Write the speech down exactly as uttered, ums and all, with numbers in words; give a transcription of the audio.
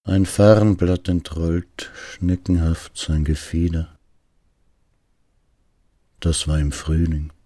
Ein Farnblatt entrollt schneckenhaft sein Gefieder. Das war im Frühling.